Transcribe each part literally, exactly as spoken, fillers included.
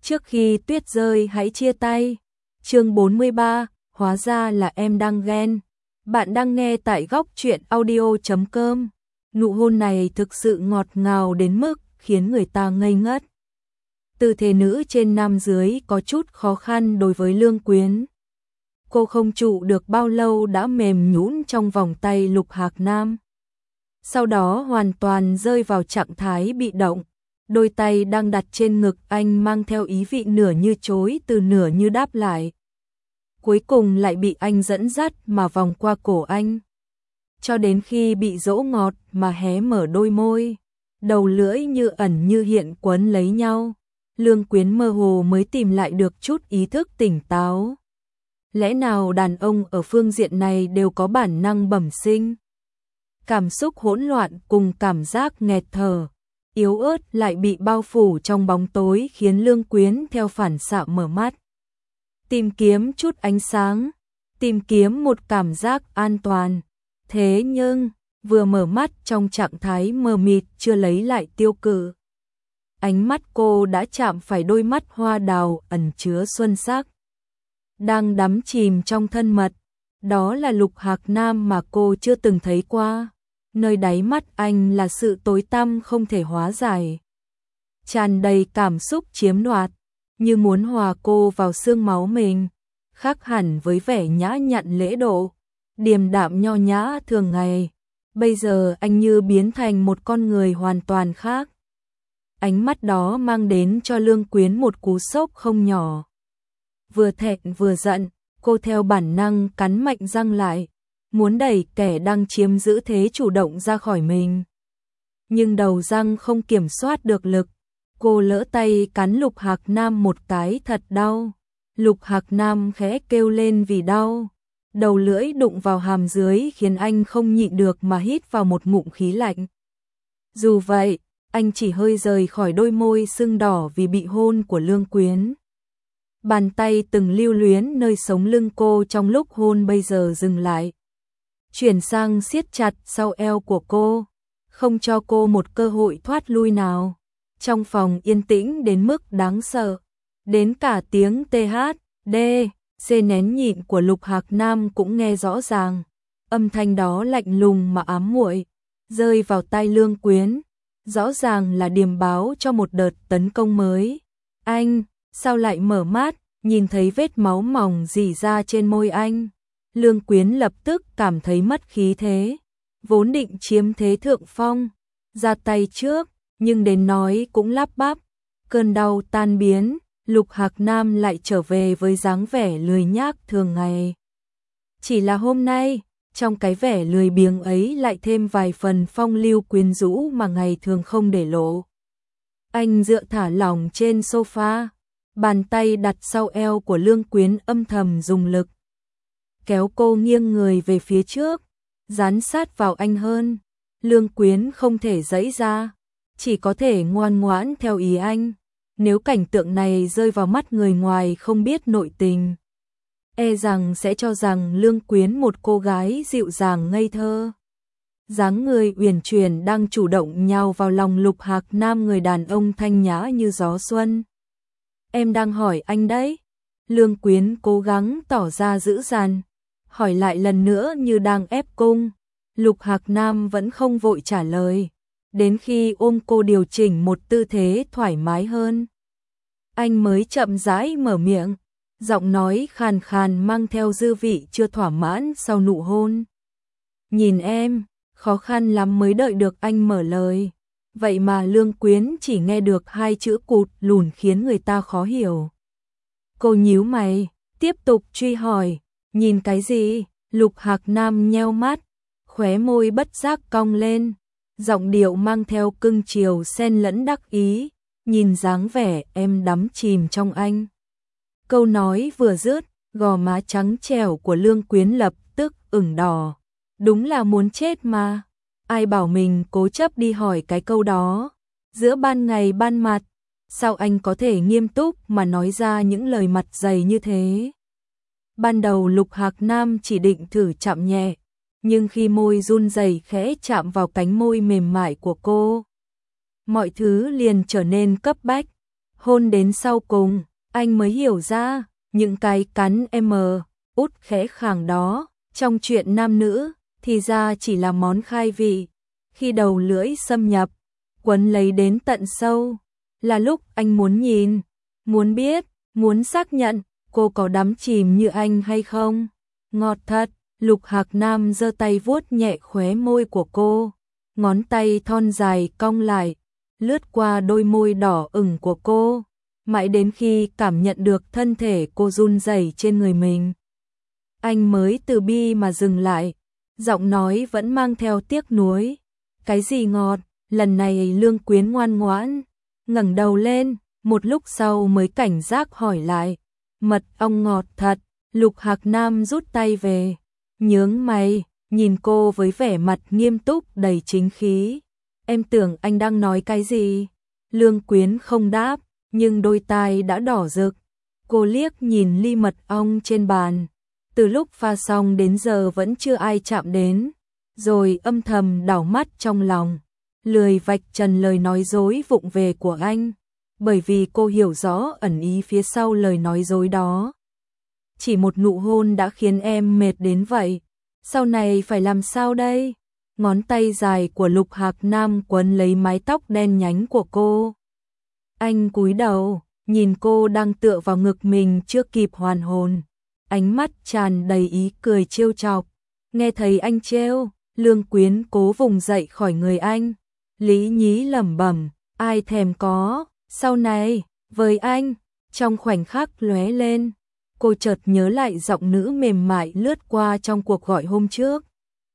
Trước khi tuyết rơi hãy chia tay. Chương bốn mươi ba, hóa ra là em đang ghen. Bạn đang nghe tại góc truyện audio chấm com. Nụ hôn này thực sự ngọt ngào đến mức khiến người ta ngây ngất. Tư thế nữ trên nam dưới có chút khó khăn đối với Lương Quyến. Cô không trụ được bao lâu đã mềm nhũn trong vòng tay Lục Hạc Nam. Sau đó hoàn toàn rơi vào trạng thái bị động. Đôi tay đang đặt trên ngực anh mang theo ý vị nửa như chối từ nửa như đáp lại. Cuối cùng lại bị anh dẫn dắt mà vòng qua cổ anh. Cho đến khi bị dỗ ngọt mà hé mở đôi môi. Đầu lưỡi như ẩn như hiện quấn lấy nhau. Lương Quyến mơ hồ mới tìm lại được chút ý thức tỉnh táo. Lẽ nào đàn ông ở phương diện này đều có bản năng bẩm sinh? Cảm xúc hỗn loạn cùng cảm giác nghẹt thở, yếu ớt lại bị bao phủ trong bóng tối khiến Lương Quyến theo phản xạ mở mắt. Tìm kiếm chút ánh sáng, tìm kiếm một cảm giác an toàn. Thế nhưng, vừa mở mắt trong trạng thái mờ mịt chưa lấy lại tiêu cự. Ánh mắt cô đã chạm phải đôi mắt hoa đào ẩn chứa xuân sắc. Đang đắm chìm trong thân mật, đó là Lục Hạc Nam mà cô chưa từng thấy qua. Nơi đáy mắt anh là sự tối tăm không thể hóa giải. Tràn đầy cảm xúc chiếm đoạt, như muốn hòa cô vào xương máu mình, khác hẳn với vẻ nhã nhặn lễ độ, điềm đạm nho nhã thường ngày. Bây giờ anh như biến thành một con người hoàn toàn khác. Ánh mắt đó mang đến cho Lương Quyến một cú sốc không nhỏ. Vừa thẹn vừa giận, cô theo bản năng cắn mạnh răng lại, muốn đẩy kẻ đang chiếm giữ thế chủ động ra khỏi mình. Nhưng đầu răng không kiểm soát được lực, cô lỡ tay cắn Lục Hạc Nam một cái thật đau. Lục Hạc Nam khẽ kêu lên vì đau. Đầu lưỡi đụng vào hàm dưới khiến anh không nhịn được mà hít vào một ngụm khí lạnh. Dù vậy, anh chỉ hơi rời khỏi đôi môi sưng đỏ vì bị hôn của Lương Quyến. Bàn tay từng lưu luyến nơi sống lưng cô trong lúc hôn bây giờ dừng lại. Chuyển sang siết chặt sau eo của cô, không cho cô một cơ hội thoát lui nào. Trong phòng yên tĩnh đến mức đáng sợ, đến cả tiếng tê hát, đê, xê nén nhịn của Lục Hạc Nam cũng nghe rõ ràng. Âm thanh đó lạnh lùng mà ám muội, rơi vào tai Lương Quyến, rõ ràng là điềm báo cho một đợt tấn công mới. Anh, sao lại mở mắt, nhìn thấy vết máu mỏng rỉ ra trên môi anh. Lương Quyến lập tức cảm thấy mất khí thế, vốn định chiếm thế thượng phong, ra tay trước, nhưng đến nói cũng lắp bắp. Cơn đau tan biến, Lục Hạc Nam lại trở về với dáng vẻ lười nhác thường ngày. Chỉ là hôm nay, trong cái vẻ lười biếng ấy lại thêm vài phần phong lưu quyến rũ mà ngày thường không để lộ. Anh dựa thả lỏng trên sofa, bàn tay đặt sau eo của Lương Quyến âm thầm dùng lực. Kéo cô nghiêng người về phía trước, dán sát vào anh hơn. Lương Quyến không thể giãy ra, chỉ có thể ngoan ngoãn theo ý anh. Nếu cảnh tượng này rơi vào mắt người ngoài không biết nội tình, e rằng sẽ cho rằng Lương Quyến một cô gái dịu dàng ngây thơ. Dáng người uyển chuyển đang chủ động nhào vào lòng Lục Hạc Nam, người đàn ông thanh nhã như gió xuân. Em đang hỏi anh đấy. Lương Quyến cố gắng tỏ ra dữ dằn, hỏi lại lần nữa như đang ép cung. Lục Hạc Nam vẫn không vội trả lời, đến khi ôm cô điều chỉnh một tư thế thoải mái hơn, anh mới chậm rãi mở miệng, giọng nói khàn khàn mang theo dư vị chưa thỏa mãn sau nụ hôn. Nhìn em, khó khăn lắm mới đợi được anh mở lời. Vậy mà Lương Quyến chỉ nghe được hai chữ cụt lùn khiến người ta khó hiểu. Cô nhíu mày, tiếp tục truy hỏi, nhìn cái gì? Lục Hạc Nam nheo mắt, khóe môi bất giác cong lên, giọng điệu mang theo cưng chiều xen lẫn đắc ý, nhìn dáng vẻ em đắm chìm trong anh. Câu nói vừa dứt, gò má trắng trẻo của Lương Quyến lập tức ửng đỏ. Đúng là muốn chết mà. Ai bảo mình cố chấp đi hỏi cái câu đó. Giữa ban ngày ban mặt, sao anh có thể nghiêm túc mà nói ra những lời mặt dày như thế? Ban đầu Lục Hạc Nam chỉ định thử chạm nhẹ, nhưng khi môi run rẩy khẽ chạm vào cánh môi mềm mại của cô, mọi thứ liền trở nên cấp bách. Hôn đến sau cùng, anh mới hiểu ra, những cái cắn M, út khẽ khàng đó, trong chuyện nam nữ, thì ra chỉ là món khai vị. Khi đầu lưỡi xâm nhập, quấn lấy đến tận sâu, là lúc anh muốn nhìn, muốn biết, muốn xác nhận, cô có đắm chìm như anh hay không. Ngọt thật, Lục Hạc Nam giơ tay vuốt nhẹ khóe môi của cô, ngón tay thon dài cong lại, lướt qua đôi môi đỏ ửng của cô, mãi đến khi cảm nhận được thân thể cô run rẩy trên người mình. Anh mới từ bi mà dừng lại, giọng nói vẫn mang theo tiếc nuối. Cái gì ngọt? Lần này Lương Quyến ngoan ngoãn, ngẩng đầu lên, một lúc sau mới cảnh giác hỏi lại. Mật ong ngọt thật. Lục Hạc Nam rút tay về, nhướng mày, nhìn cô với vẻ mặt nghiêm túc đầy chính khí. Em tưởng anh đang nói cái gì? Lương Quyến không đáp, nhưng đôi tai đã đỏ rực. Cô liếc nhìn ly mật ong trên bàn, từ lúc pha xong đến giờ vẫn chưa ai chạm đến, rồi âm thầm đảo mắt trong lòng, lười vạch trần lời nói dối vụng về của anh, bởi vì cô hiểu rõ ẩn ý phía sau lời nói dối đó. Chỉ một nụ hôn đã khiến em mệt đến vậy, sau này phải làm sao đây? Ngón tay dài của Lục Hạc Nam quấn lấy mái tóc đen nhánh của cô. Anh cúi đầu, nhìn cô đang tựa vào ngực mình chưa kịp hoàn hồn, ánh mắt tràn đầy ý cười trêu chọc. Nghe thấy anh trêu, Lương Quyến cố vùng dậy khỏi người anh, lý nhí lẩm bẩm, ai thèm có, sau này, với anh, trong khoảnh khắc lóe lên. Cô chợt nhớ lại giọng nữ mềm mại lướt qua trong cuộc gọi hôm trước.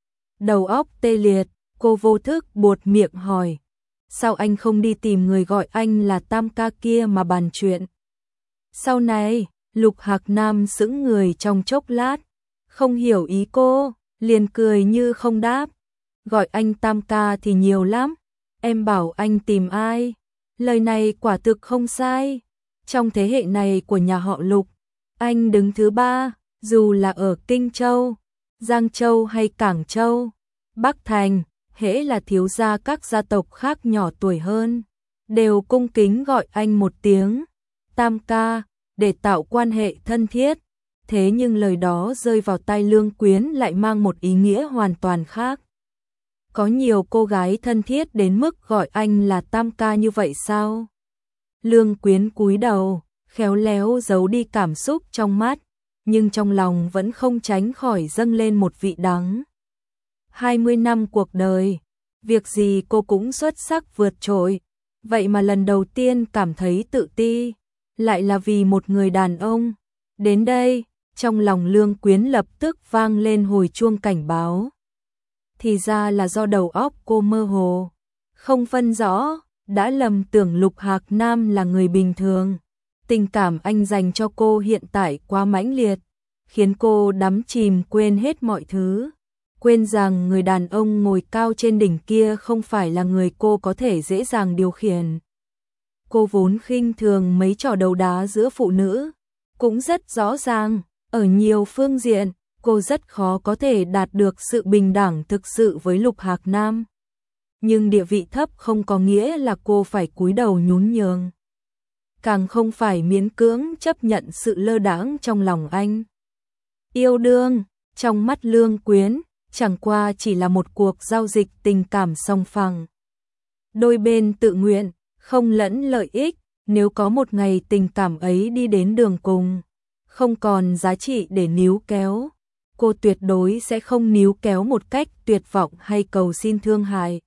Đầu óc tê liệt, cô vô thức buột miệng hỏi. Sao anh không đi tìm người gọi anh là Tam ca kia mà bàn chuyện? Sau này, Lục Hạc Nam sững người trong chốc lát, không hiểu ý cô, liền cười như không đáp. Gọi anh Tam ca thì nhiều lắm, em bảo anh tìm ai? Lời này quả thực không sai. Trong thế hệ này của nhà họ Lục, anh đứng thứ ba, dù là ở Kinh Châu, Giang Châu hay Cảng Châu, Bắc Thành, hễ là thiếu gia các gia tộc khác nhỏ tuổi hơn, đều cung kính gọi anh một tiếng Tam ca, để tạo quan hệ thân thiết. Thế nhưng lời đó rơi vào tai Lương Quyến lại mang một ý nghĩa hoàn toàn khác. Có nhiều cô gái thân thiết đến mức gọi anh là Tam ca như vậy sao? Lương Quyến cúi đầu, khéo léo giấu đi cảm xúc trong mắt, nhưng trong lòng vẫn không tránh khỏi dâng lên một vị đắng. hai mươi năm cuộc đời, việc gì cô cũng xuất sắc vượt trội, vậy mà lần đầu tiên cảm thấy tự ti, lại là vì một người đàn ông. Đến đây, trong lòng Lương Quyến lập tức vang lên hồi chuông cảnh báo. Thì ra là do đầu óc cô mơ hồ, không phân rõ, đã lầm tưởng Lục Hạc Nam là người bình thường. Tình cảm anh dành cho cô hiện tại quá mãnh liệt, khiến cô đắm chìm quên hết mọi thứ, quên rằng người đàn ông ngồi cao trên đỉnh kia không phải là người cô có thể dễ dàng điều khiển. Cô vốn khinh thường mấy trò đấu đá giữa phụ nữ, cũng rất rõ ràng, ở nhiều phương diện, cô rất khó có thể đạt được sự bình đẳng thực sự với Lục Hạc Nam. Nhưng địa vị thấp không có nghĩa là cô phải cúi đầu nhún nhường, càng không phải miễn cưỡng chấp nhận sự lơ đãng trong lòng anh. Yêu đương, trong mắt Lương Quyến, chẳng qua chỉ là một cuộc giao dịch tình cảm song phẳng. Đôi bên tự nguyện, không lẫn lợi ích, nếu có một ngày tình cảm ấy đi đến đường cùng, không còn giá trị để níu kéo, cô tuyệt đối sẽ không níu kéo một cách tuyệt vọng hay cầu xin thương hại.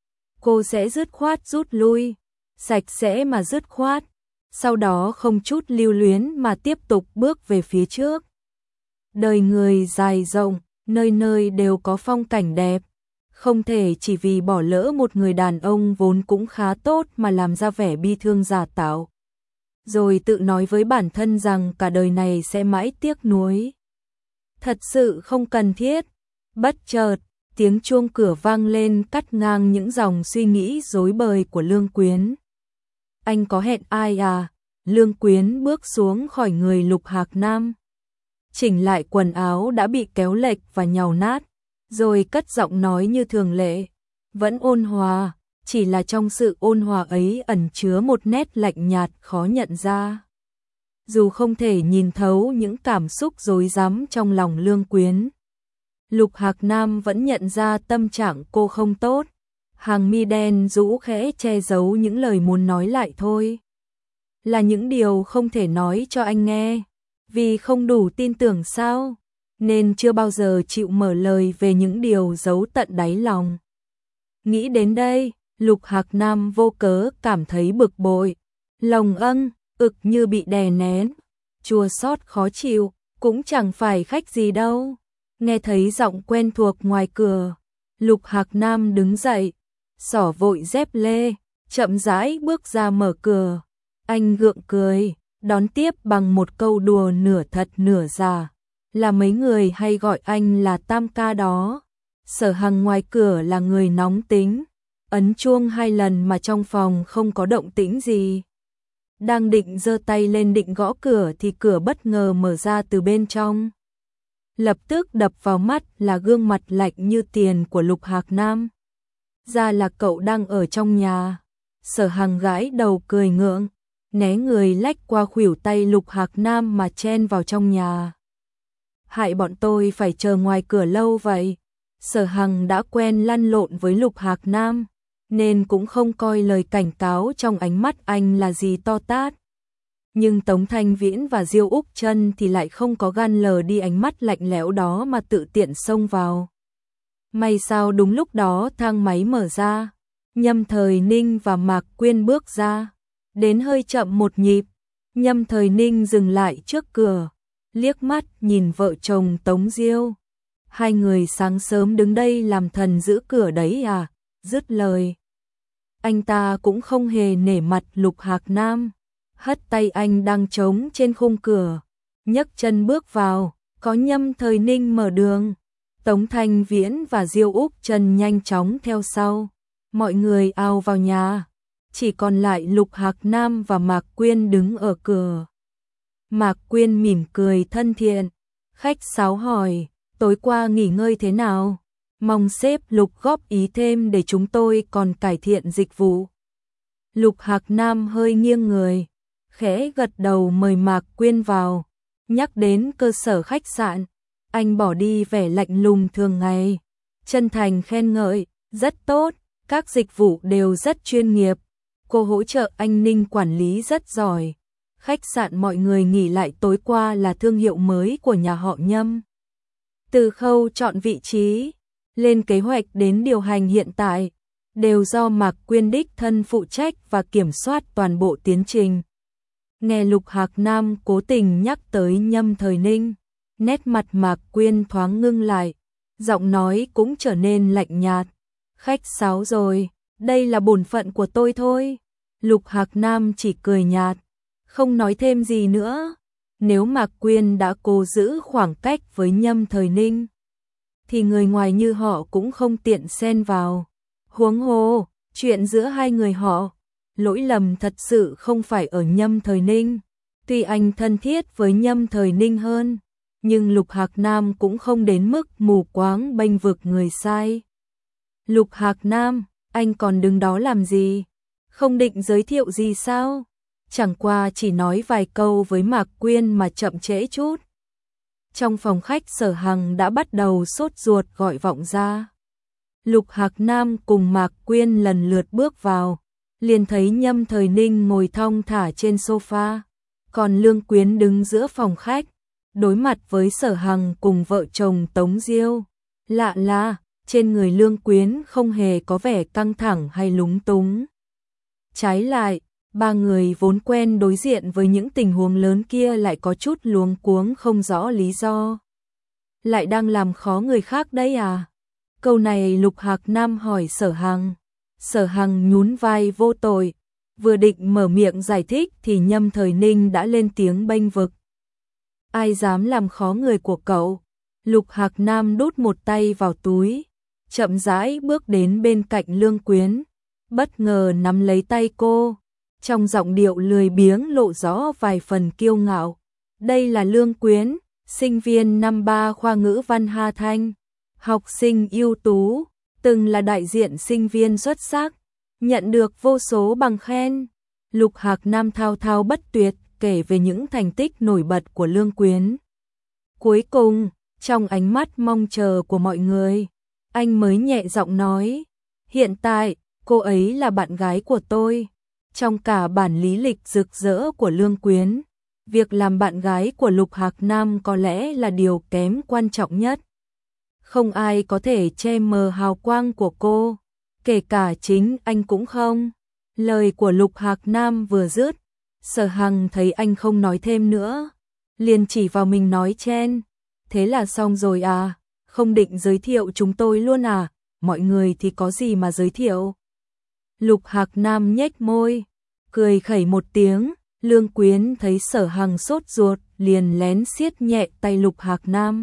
Cô sẽ dứt khoát rút lui, sạch sẽ mà dứt khoát, sau đó không chút lưu luyến mà tiếp tục bước về phía trước. Đời người dài rộng, nơi nơi đều có phong cảnh đẹp, không thể chỉ vì bỏ lỡ một người đàn ông vốn cũng khá tốt mà làm ra vẻ bi thương giả tạo, rồi tự nói với bản thân rằng cả đời này sẽ mãi tiếc nuối. Thật sự không cần thiết. Bất chợt, tiếng chuông cửa vang lên cắt ngang những dòng suy nghĩ rối bời của Lương Quyến. Anh có hẹn ai à? Lương Quyến bước xuống khỏi người Lục Hạc Nam, chỉnh lại quần áo đã bị kéo lệch và nhàu nát, rồi cất giọng nói như thường lệ, vẫn ôn hòa, chỉ là trong sự ôn hòa ấy ẩn chứa một nét lạnh nhạt khó nhận ra. Dù không thể nhìn thấu những cảm xúc rối rắm trong lòng Lương Quyến, Lục Hạc Nam vẫn nhận ra tâm trạng cô không tốt. Hàng mi đen rũ khẽ che giấu những lời muốn nói lại thôi. Là những điều không thể nói cho anh nghe, vì không đủ tin tưởng sao, nên chưa bao giờ chịu mở lời về những điều giấu tận đáy lòng. Nghĩ đến đây, Lục Hạc Nam vô cớ cảm thấy bực bội, lòng âng, ực như bị đè nén, chua xót khó chịu, cũng chẳng phải khách gì đâu. Nghe thấy giọng quen thuộc ngoài cửa, Lục Hạc Nam đứng dậy, xỏ vội dép lê, chậm rãi bước ra mở cửa. Anh gượng cười, đón tiếp bằng một câu đùa nửa thật nửa giả, là mấy người hay gọi anh là Tam ca đó. Sở Hằng ngoài cửa là người nóng tính, ấn chuông hai lần mà trong phòng không có động tĩnh gì. Đang định giơ tay lên định gõ cửa thì cửa bất ngờ mở ra từ bên trong. Lập tức đập vào mắt là gương mặt lạnh như tiền của Lục Hạc Nam. Ra là cậu đang ở trong nhà. Sở Hằng gãi đầu cười ngượng, né người lách qua khuỷu tay Lục Hạc Nam mà chen vào trong nhà. Hại bọn tôi phải chờ ngoài cửa lâu vậy. Sở Hằng đã quen lăn lộn với Lục Hạc Nam, nên cũng không coi lời cảnh cáo trong ánh mắt anh là gì to tát. Nhưng Tống Thanh Viễn và Diêu Úc Trân thì lại không có gan lờ đi ánh mắt lạnh lẽo đó mà tự tiện xông vào. May sao đúng lúc đó thang máy mở ra, Nhâm Thời Ninh và Mạc Quyên bước ra, đến hơi chậm một nhịp. Nhâm Thời Ninh dừng lại trước cửa, liếc mắt nhìn vợ chồng Tống Diêu. Hai người sáng sớm đứng đây làm thần giữ cửa đấy à? Dứt lời, anh ta cũng không hề nể mặt Lục Hạc Nam, hất tay anh đang trống trên khung cửa, nhấc chân bước vào, có Nhâm Thời Ninh mở đường. Tống Thanh Viễn và Diêu Úc Trân nhanh chóng theo sau, mọi người ào vào nhà, chỉ còn lại Lục Hạc Nam và Mạc Quyên đứng ở cửa. Mạc Quyên mỉm cười thân thiện, khách sáo hỏi, tối qua nghỉ ngơi thế nào? Mong sếp Lục góp ý thêm để chúng tôi còn cải thiện dịch vụ. Lục Hạc Nam hơi nghiêng người, khẽ gật đầu mời Mạc Quyên vào. Nhắc đến cơ sở khách sạn, anh bỏ đi vẻ lạnh lùng thường ngày, chân thành khen ngợi, rất tốt, các dịch vụ đều rất chuyên nghiệp, cô hỗ trợ anh Ninh quản lý rất giỏi. Khách sạn mọi người nghỉ lại tối qua là thương hiệu mới của nhà họ Nhâm. Từ khâu chọn vị trí, lên kế hoạch đến điều hành hiện tại, đều do Mạc Quyên đích thân phụ trách và kiểm soát toàn bộ tiến trình. Nghe Lục Hạc Nam cố tình nhắc tới Nhâm Thời Ninh, nét mặt Mạc Quyên thoáng ngưng lại, giọng nói cũng trở nên lạnh nhạt. Khách sáo rồi, đây là bổn phận của tôi thôi. Lục Hạc Nam chỉ cười nhạt, không nói thêm gì nữa. Nếu Mạc Quyên đã cố giữ khoảng cách với Nhâm Thời Ninh, thì người ngoài như họ cũng không tiện xen vào. Huống hồ, chuyện giữa hai người họ, lỗi lầm thật sự không phải ở Nhâm Thời Ninh. Tuy anh thân thiết với Nhâm Thời Ninh hơn, nhưng Lục Hạc Nam cũng không đến mức mù quáng bênh vực người sai. Lục Hạc Nam, anh còn đứng đó làm gì? Không định giới thiệu gì sao? Chẳng qua chỉ nói vài câu với Mạc Quyên mà chậm trễ chút. Trong phòng khách Sở Hằng đã bắt đầu sốt ruột gọi vọng ra. Lục Hạc Nam cùng Mạc Quyên lần lượt bước vào, liền thấy Nhâm Thời Ninh ngồi thong thả trên sofa, còn Lương Quyến đứng giữa phòng khách, đối mặt với Sở Hằng cùng vợ chồng Tống Diêu. Lạ là, trên người Lương Quyến không hề có vẻ căng thẳng hay lúng túng. Trái lại, ba người vốn quen đối diện với những tình huống lớn kia lại có chút luống cuống không rõ lý do. Lại đang làm khó người khác đấy à? Câu này Lục Hạc Nam hỏi Sở Hằng. Sở Hằng nhún vai vô tội, vừa định mở miệng giải thích thì Nhâm Thời Ninh đã lên tiếng bênh vực. Ai dám làm khó người của cậu? Lục Hạc Nam đút một tay vào túi, chậm rãi bước đến bên cạnh Lương Quyến, bất ngờ nắm lấy tay cô, trong giọng điệu lười biếng lộ rõ vài phần kiêu ngạo. Đây là Lương Quyến, sinh viên năm ba khoa ngữ văn Hà Thanh, học sinh ưu tú, từng là đại diện sinh viên xuất sắc, nhận được vô số bằng khen. Lục Hạc Nam thao thao bất tuyệt kể về những thành tích nổi bật của Lương Quyến. Cuối cùng, trong ánh mắt mong chờ của mọi người, anh mới nhẹ giọng nói, hiện tại, cô ấy là bạn gái của tôi. Trong cả bản lý lịch rực rỡ của Lương Quyến, việc làm bạn gái của Lục Hạc Nam có lẽ là điều kém quan trọng nhất. Không ai có thể che mờ hào quang của cô, kể cả chính anh cũng không. Lời của Lục Hạc Nam vừa dứt, Sở Hằng thấy anh không nói thêm nữa, liền chỉ vào mình nói chen, thế là xong rồi à, không định giới thiệu chúng tôi luôn à, mọi người thì có gì mà giới thiệu. Lục Hạc Nam nhếch môi, cười khẩy một tiếng. Lương Quyến thấy Sở Hằng sốt ruột, liền lén siết nhẹ tay Lục Hạc Nam.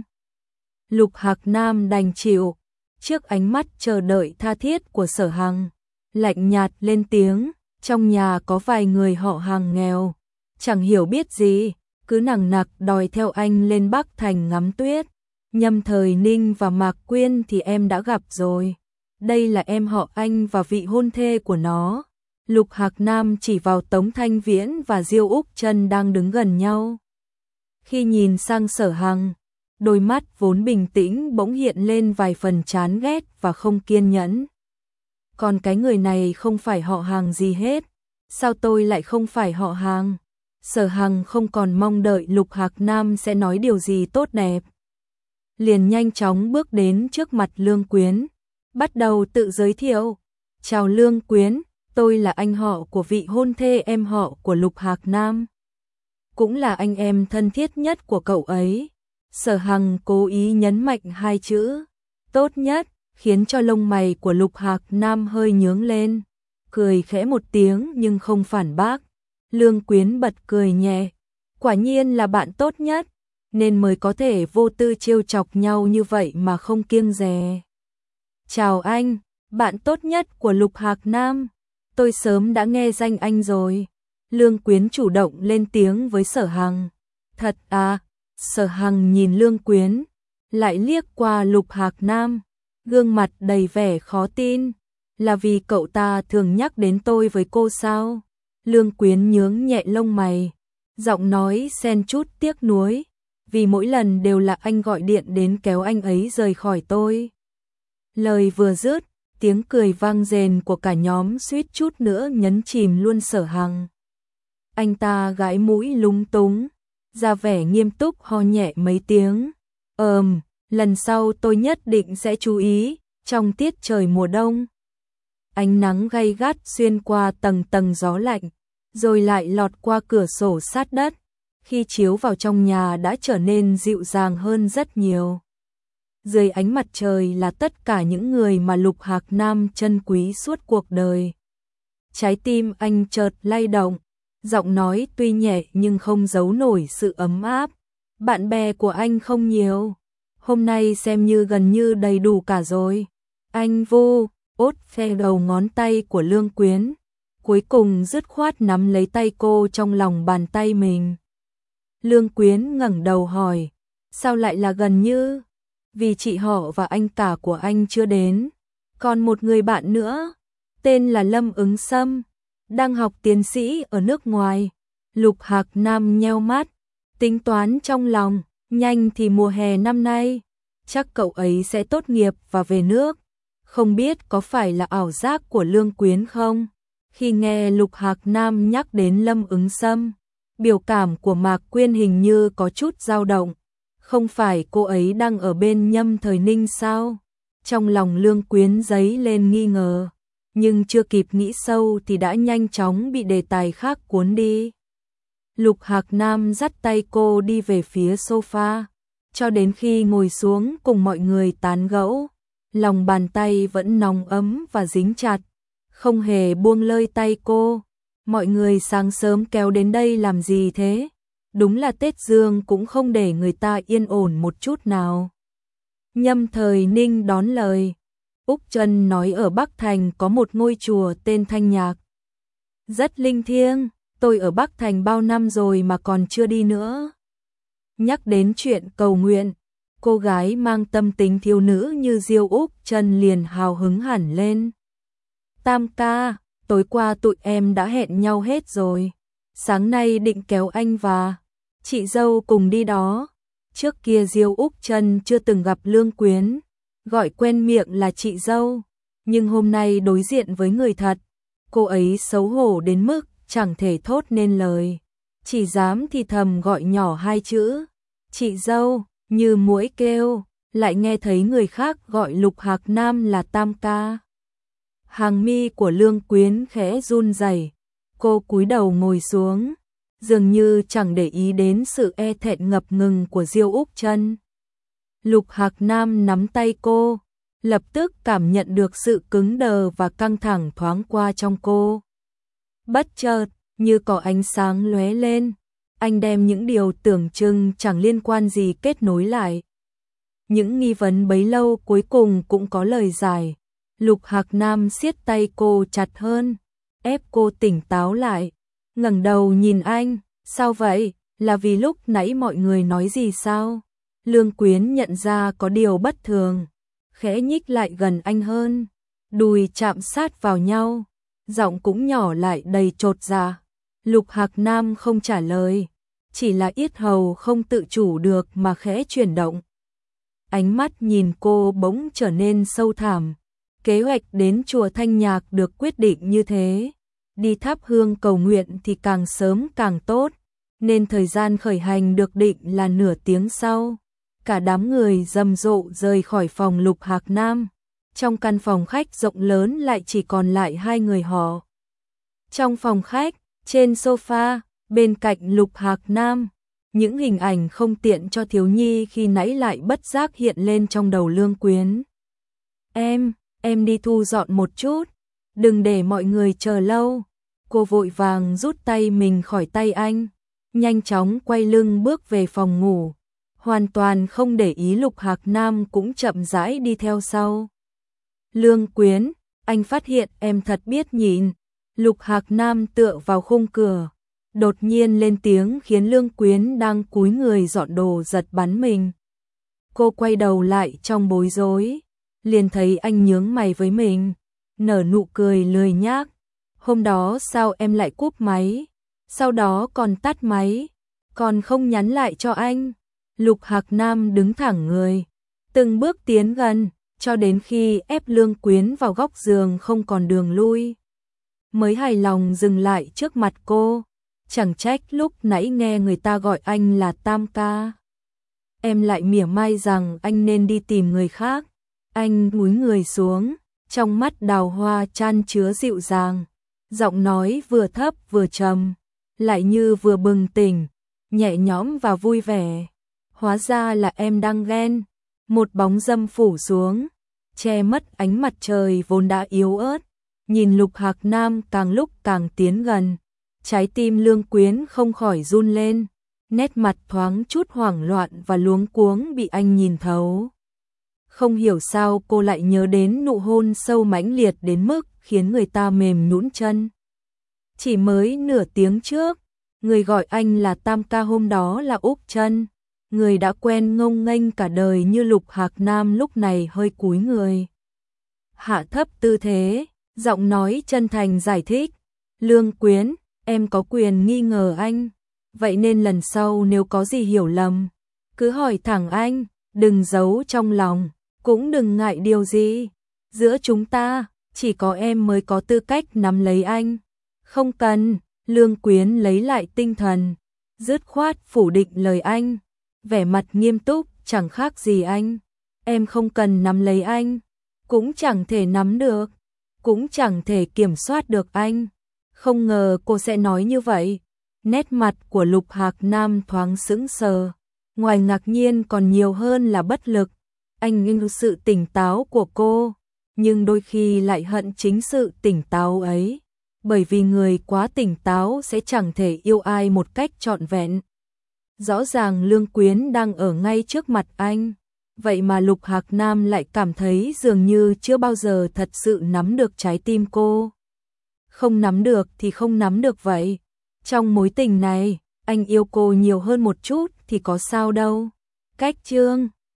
Lục Hạc Nam đành chịu, trước ánh mắt chờ đợi tha thiết của Sở Hằng, lạnh nhạt lên tiếng, trong nhà có vài người họ Hàng nghèo, chẳng hiểu biết gì, cứ nằng nặc đòi theo anh lên Bắc Thành ngắm tuyết. Nhâm Thời Ninh và Mạc Quyên thì em đã gặp rồi, đây là em họ anh và vị hôn thê của nó. Lục Hạc Nam chỉ vào Tống Thanh Viễn và Diêu Úc Trân đang đứng gần nhau. Khi nhìn sang Sở Hằng, đôi mắt vốn bình tĩnh bỗng hiện lên vài phần chán ghét và không kiên nhẫn. Còn cái người này không phải họ Hàng gì hết, sao tôi lại không phải họ Hàng? Sở Hằng không còn mong đợi Lục Hạc Nam sẽ nói điều gì tốt đẹp, liền nhanh chóng bước đến trước mặt Lương Quyến, bắt đầu tự giới thiệu. Chào Lương Quyến, tôi là anh họ của vị hôn thê em họ của Lục Hạc Nam, cũng là anh em thân thiết nhất của cậu ấy. Sở Hằng cố ý nhấn mạnh hai chữ tốt nhất, khiến cho lông mày của Lục Hạc Nam hơi nhướng lên, cười khẽ một tiếng nhưng không phản bác. Lương Quyến bật cười nhẹ, quả nhiên là bạn tốt nhất, nên mới có thể vô tư trêu chọc nhau như vậy mà không kiêng dè. Chào anh, bạn tốt nhất của Lục Hạc Nam, tôi sớm đã nghe danh anh rồi. Lương Quyến chủ động lên tiếng với Sở Hằng. Thật à? Sở Hằng nhìn Lương Quyến, lại liếc qua Lục Hạc Nam, gương mặt đầy vẻ khó tin. Là vì cậu ta thường nhắc đến tôi với cô sao? Lương Quyến nhướng nhẹ lông mày, giọng nói xen chút tiếc nuối, vì mỗi lần đều là anh gọi điện đến kéo anh ấy rời khỏi tôi. Lời vừa dứt, tiếng cười vang rền của cả nhóm suýt chút nữa nhấn chìm luôn Sở Hằng. Anh ta gãi mũi lúng túng, ra vẻ nghiêm túc ho nhẹ mấy tiếng. Ờm, lần sau tôi nhất định sẽ chú ý. Trong tiết trời mùa đông, ánh nắng gay gắt xuyên qua tầng tầng gió lạnh, rồi lại lọt qua cửa sổ sát đất, khi chiếu vào trong nhà đã trở nên dịu dàng hơn rất nhiều. Dưới ánh mặt trời là tất cả những người mà Lục Hạc Nam trân quý suốt cuộc đời. Trái tim anh chợt lay động, giọng nói tuy nhẹ nhưng không giấu nổi sự ấm áp. Bạn bè của anh không nhiều, hôm nay xem như gần như đầy đủ cả rồi. Anh vô, ốt phe đầu ngón tay của Lương Quyến, cuối cùng dứt khoát nắm lấy tay cô trong lòng bàn tay mình. Lương Quyến ngẩng đầu hỏi, sao lại là gần như? Vì chị họ và anh cả của anh chưa đến, còn một người bạn nữa, tên là Lâm Ứng Sâm, đang học tiến sĩ ở nước ngoài. Lục Hạc Nam nheo mắt, tính toán trong lòng, nhanh thì mùa hè năm nay, chắc cậu ấy sẽ tốt nghiệp và về nước. Không biết có phải là ảo giác của Lương Quyến không? Khi nghe Lục Hạc Nam nhắc đến Lâm Ứng Sâm, biểu cảm của Mạc Quyên hình như có chút dao động. Không phải cô ấy đang ở bên Nhâm Thời Ninh sao? Trong lòng Lương Quyến dấy lên nghi ngờ, nhưng chưa kịp nghĩ sâu thì đã nhanh chóng bị đề tài khác cuốn đi. Lục Hạc Nam dắt tay cô đi về phía sofa, cho đến khi ngồi xuống cùng mọi người tán gẫu, lòng bàn tay vẫn nóng ấm và dính chặt, không hề buông lơi tay cô. Mọi người sáng sớm kéo đến đây làm gì thế? Đúng là Tết Dương cũng không để người ta yên ổn một chút nào. Nhâm Thời Ninh đón lời. Úc Trân nói ở Bắc Thành có một ngôi chùa tên Thanh Nhạc, rất linh thiêng, tôi ở Bắc Thành bao năm rồi mà còn chưa đi nữa. Nhắc đến chuyện cầu nguyện, cô gái mang tâm tính thiếu nữ như Diêu Úc Trân liền hào hứng hẳn lên. Tam ca, tối qua tụi em đã hẹn nhau hết rồi. Sáng nay định kéo anh và chị dâu cùng đi đó. Trước kia Diêu Úc Trân chưa từng gặp Lương Quyến, gọi quen miệng là chị dâu, nhưng hôm nay đối diện với người thật, cô ấy xấu hổ đến mức chẳng thể thốt nên lời, chỉ dám thì thầm gọi nhỏ hai chữ chị dâu, như muỗi kêu, lại nghe thấy người khác gọi Lục Hạc Nam là tam ca. Hàng mi của Lương Quyến khẽ run rẩy, cô cúi đầu ngồi xuống, dường như chẳng để ý đến sự e thẹn ngập ngừng của Diêu Úc Trân. Lục Hạc Nam nắm tay cô, lập tức cảm nhận được sự cứng đờ và căng thẳng thoáng qua trong cô. Bất chợt, như có ánh sáng lóe lên, anh đem những điều tưởng chừng chẳng liên quan gì kết nối lại. Những nghi vấn bấy lâu cuối cùng cũng có lời giải. Lục Hạc Nam siết tay cô chặt hơn, ép cô tỉnh táo lại, ngẩng đầu nhìn anh, sao vậy, là vì lúc nãy mọi người nói gì sao? Lương Quyến nhận ra có điều bất thường, khẽ nhích lại gần anh hơn, đùi chạm sát vào nhau, giọng cũng nhỏ lại đầy chột dạ. Lục Hạc Nam không trả lời, chỉ là yết hầu không tự chủ được mà khẽ chuyển động. Ánh mắt nhìn cô bỗng trở nên sâu thẳm. Kế hoạch đến chùa Thanh Nhạc được quyết định như thế, đi thắp hương cầu nguyện thì càng sớm càng tốt, nên thời gian khởi hành được định là nửa tiếng sau. Cả đám người rầm rộ rời khỏi phòng Lục Hạc Nam, trong căn phòng khách rộng lớn lại chỉ còn lại hai người họ. Trong phòng khách, trên sofa, bên cạnh Lục Hạc Nam, những hình ảnh không tiện cho thiếu nhi khi nãy lại bất giác hiện lên trong đầu Lương Quyến. Em, em đi thu dọn một chút, đừng để mọi người chờ lâu. Cô vội vàng rút tay mình khỏi tay anh, nhanh chóng quay lưng bước về phòng ngủ, hoàn toàn không để ý Lục Hạc Nam cũng chậm rãi đi theo sau. Lương Quyến, anh phát hiện em thật biết nhịn. Lục Hạc Nam tựa vào khung cửa, đột nhiên lên tiếng khiến Lương Quyến đang cúi người dọn đồ giật bắn mình. Cô quay đầu lại trong bối rối, liền thấy anh nhướng mày với mình, nở nụ cười lười nhác. Hôm đó sao em lại cúp máy, sau đó còn tắt máy, còn không nhắn lại cho anh. Lục Hạc Nam đứng thẳng người, từng bước tiến gần, cho đến khi ép Lương Quyến vào góc giường không còn đường lui, mới hài lòng dừng lại trước mặt cô. Chẳng trách lúc nãy nghe người ta gọi anh là tam ca, em lại mỉa mai rằng anh nên đi tìm người khác. Anh cúi người xuống, trong mắt đào hoa chan chứa dịu dàng, giọng nói vừa thấp vừa trầm, lại như vừa bừng tỉnh, nhẹ nhõm và vui vẻ. Hóa ra là em đang ghen. Một bóng râm phủ xuống, che mất ánh mặt trời vốn đã yếu ớt. Nhìn Lục Hạc Nam càng lúc càng tiến gần, trái tim Lương Quyến không khỏi run lên, nét mặt thoáng chút hoảng loạn và luống cuống bị anh nhìn thấu. Không hiểu sao cô lại nhớ đến nụ hôn sâu mãnh liệt đến mức khiến người ta mềm nhũn chân. Chỉ mới nửa tiếng trước, người gọi anh là tam ca hôm đó là Úc Trân, người đã quen ngông nghênh cả đời như Lục Hạc Nam lúc này hơi cúi người, hạ thấp tư thế, giọng nói chân thành giải thích. Lương Quyến, em có quyền nghi ngờ anh, vậy nên lần sau nếu có gì hiểu lầm, cứ hỏi thẳng anh, đừng giấu trong lòng, cũng đừng ngại điều gì. Giữa chúng ta, chỉ có em mới có tư cách nắm lấy anh. Không cần. Lương Quyến lấy lại tinh thần, dứt khoát phủ định lời anh, vẻ mặt nghiêm túc, chẳng khác gì anh. Em không cần nắm lấy anh, cũng chẳng thể nắm được, cũng chẳng thể kiểm soát được anh. Không ngờ cô sẽ nói như vậy. Nét mặt của Lục Hạc Nam thoáng sững sờ, ngoài ngạc nhiên còn nhiều hơn là bất lực. Anh nghênh sự tỉnh táo của cô, nhưng đôi khi lại hận chính sự tỉnh táo ấy, bởi vì người quá tỉnh táo sẽ chẳng thể yêu ai một cách trọn vẹn. Rõ ràng Lương Quyến đang ở ngay trước mặt anh, vậy mà Lục Hạc Nam lại cảm thấy dường như chưa bao giờ thật sự nắm được trái tim cô. Không nắm được thì không nắm được vậy. Trong mối tình này, anh yêu cô nhiều hơn một chút thì có sao đâu. Cách chương